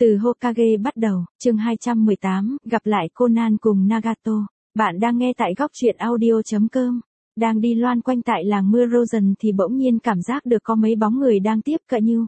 Từ Hokage bắt đầu, chương 218, gặp lại Conan cùng Nagato. Bạn đang nghe tại góc truyện audio.com. Đang đi loan quanh tại làng mưa Rosen thì bỗng nhiên cảm giác được có mấy bóng người đang tiếp cận như.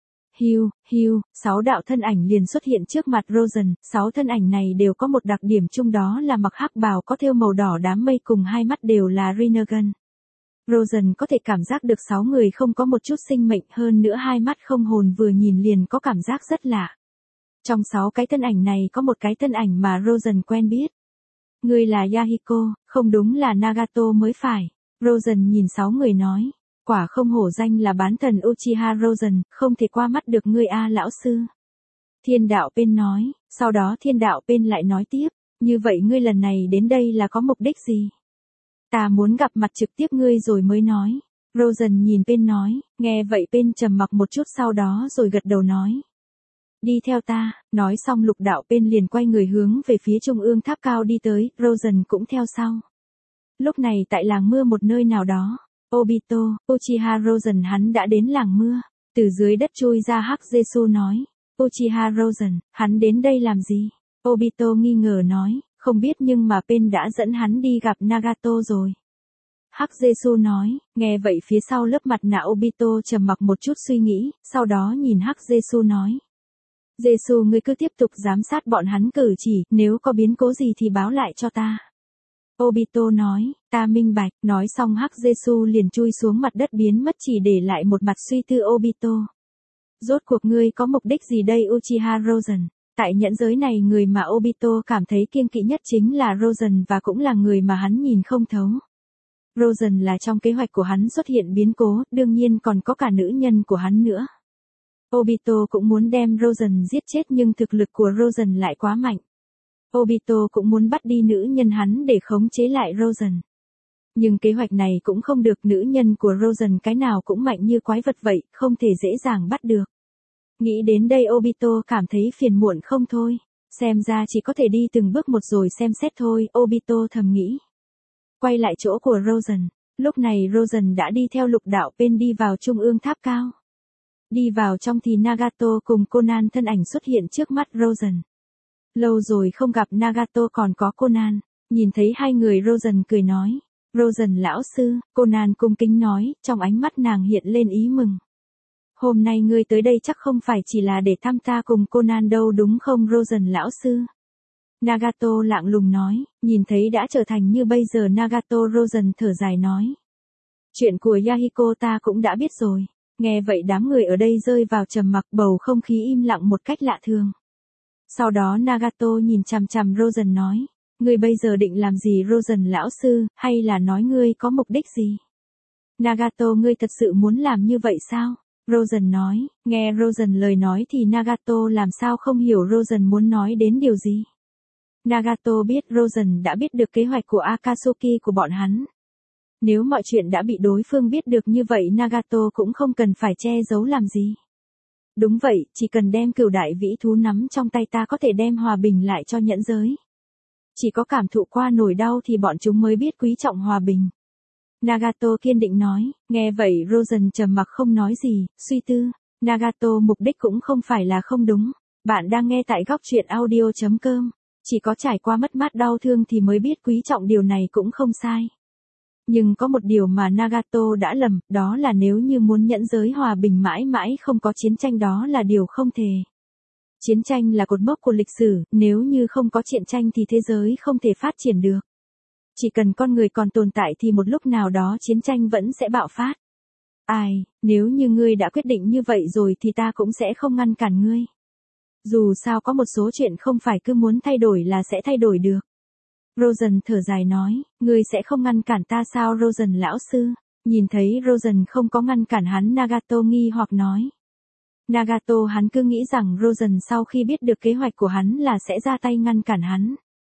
Hiu, 6 đạo thân ảnh liền xuất hiện trước mặt Rosen, 6 thân ảnh này đều có một đặc điểm chung đó là mặc hắc bào có thêu màu đỏ đám mây cùng hai mắt đều là Rinnegan. Rosen có thể cảm giác được 6 người không có một chút sinh mệnh, hơn nữa hai mắt không hồn vừa nhìn liền có cảm giác rất lạ. Trong 6 cái thân ảnh này có một cái thân ảnh mà Rosen quen biết. Người là Yahiko, không đúng là Nagato mới phải. Rosen nhìn 6 người nói. Quả không hổ danh là bán thần Uchiha Rosen, không thể qua mắt được ngươi a lão sư. Thiên đạo Pen nói, sau đó thiên đạo Pen lại nói tiếp, như vậy ngươi lần này đến đây là có mục đích gì? Ta muốn gặp mặt trực tiếp ngươi rồi mới nói. Rosen nhìn Pen nói, nghe vậy Pen trầm mặc một chút sau đó rồi gật đầu nói. Đi theo ta, nói xong lục đạo Pen liền quay người hướng về phía trung ương tháp cao đi tới, Rosen cũng theo sau. Lúc này tại làng mưa một nơi nào đó. Obito, Uchiha Rosen hắn đã đến làng mưa. Từ dưới đất chui ra Hắc Jesu nói. Uchiha Rosen, hắn đến đây làm gì? Obito nghi ngờ nói, không biết nhưng mà Pen đã dẫn hắn đi gặp Nagato rồi. Hắc Jesu nói, nghe vậy phía sau lớp mặt nạ Obito trầm mặc một chút suy nghĩ, sau đó nhìn Hắc Jesu nói. Jesu ngươi cứ tiếp tục giám sát bọn hắn cử chỉ, nếu có biến cố gì thì báo lại cho ta. Obito nói, ta minh bạch, nói xong Hắc Jesu liền chui xuống mặt đất biến mất chỉ để lại một mặt suy tư Obito. Rốt cuộc ngươi có mục đích gì đây Uchiha Rosen? Tại nhẫn giới này người mà Obito cảm thấy kiêng kỵ nhất chính là Rosen và cũng là người mà hắn nhìn không thấu. Rosen là trong kế hoạch của hắn xuất hiện biến cố, đương nhiên còn có cả nữ nhân của hắn nữa. Obito cũng muốn đem Rosen giết chết nhưng thực lực của Rosen lại quá mạnh. Obito cũng muốn bắt đi nữ nhân hắn để khống chế lại Rosen. Nhưng kế hoạch này cũng không được, nữ nhân của Rosen cái nào cũng mạnh như quái vật vậy, không thể dễ dàng bắt được. Nghĩ đến đây Obito cảm thấy phiền muộn không thôi. Xem ra chỉ có thể đi từng bước một rồi xem xét thôi, Obito thầm nghĩ. Quay lại chỗ của Rosen. Lúc này Rosen đã đi theo lục đạo Pen đi vào trung ương tháp cao. Đi vào trong thì Nagato cùng Conan thân ảnh xuất hiện trước mắt Rosen. Lâu rồi không gặp Nagato còn có Conan. Nhìn thấy hai người Rosen cười nói. Rosen lão sư, Conan cung kính nói, trong ánh mắt nàng hiện lên ý mừng. Hôm nay ngươi tới đây chắc không phải chỉ là để thăm ta cùng Conan đâu đúng không Rosen lão sư? Nagato lạnh lùng nói, nhìn thấy đã trở thành như bây giờ Nagato Rosen thở dài nói. Chuyện của Yahiko ta cũng đã biết rồi. Nghe vậy đám người ở đây rơi vào trầm mặc, bầu không khí im lặng một cách lạ thường. Sau đó Nagato nhìn chằm chằm Rosen nói, ngươi bây giờ định làm gì Rosen lão sư, hay là nói ngươi có mục đích gì? Nagato ngươi thật sự muốn làm như vậy sao? Rosen nói, nghe Rosen lời nói thì Nagato làm sao không hiểu Rosen muốn nói đến điều gì. Nagato biết Rosen đã biết được kế hoạch của Akatsuki của bọn hắn. Nếu mọi chuyện đã bị đối phương biết được như vậy Nagato cũng không cần phải che giấu làm gì. Đúng vậy, chỉ cần đem cửu đại vĩ thú nắm trong tay ta có thể đem hòa bình lại cho nhẫn giới. Chỉ có cảm thụ qua nỗi đau thì bọn chúng mới biết quý trọng hòa bình. Nagato kiên định nói, nghe vậy Rosen trầm mặc không nói gì, suy tư. Nagato mục đích cũng không phải là không đúng. Bạn đang nghe tại góc truyện audio.com. Chỉ có trải qua mất mát đau thương thì mới biết quý trọng điều này cũng không sai. Nhưng có một điều mà Nagato đã lầm, đó là nếu như muốn nhẫn giới hòa bình mãi mãi không có chiến tranh đó là điều không thể. Chiến tranh là cột mốc của lịch sử, nếu như không có chiến tranh thì thế giới không thể phát triển được. Chỉ cần con người còn tồn tại thì một lúc nào đó chiến tranh vẫn sẽ bạo phát. Ai, nếu như ngươi đã quyết định như vậy rồi thì ta cũng sẽ không ngăn cản ngươi. Dù sao có một số chuyện không phải cứ muốn thay đổi là sẽ thay đổi được. Rosen thở dài nói, ngươi sẽ không ngăn cản ta sao Rosen lão sư? Nhìn thấy Rosen không có ngăn cản hắn Nagato nghi hoặc nói. Nagato hắn cứ nghĩ rằng Rosen sau khi biết được kế hoạch của hắn là sẽ ra tay ngăn cản hắn.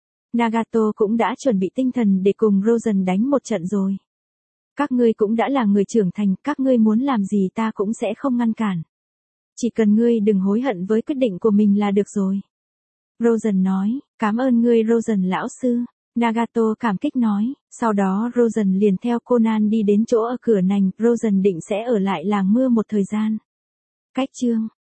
Nagato cũng đã chuẩn bị tinh thần để cùng Rosen đánh một trận rồi. Các ngươi cũng đã là người trưởng thành, các ngươi muốn làm gì ta cũng sẽ không ngăn cản. Chỉ cần ngươi đừng hối hận với quyết định của mình là được rồi. Rosen nói, cảm ơn ngươi Rosen lão sư. Nagato cảm kích nói, sau đó Rosen liền theo Conan đi đến chỗ ở cửa nành, Rosen định sẽ ở lại làng mưa một thời gian. Cách chương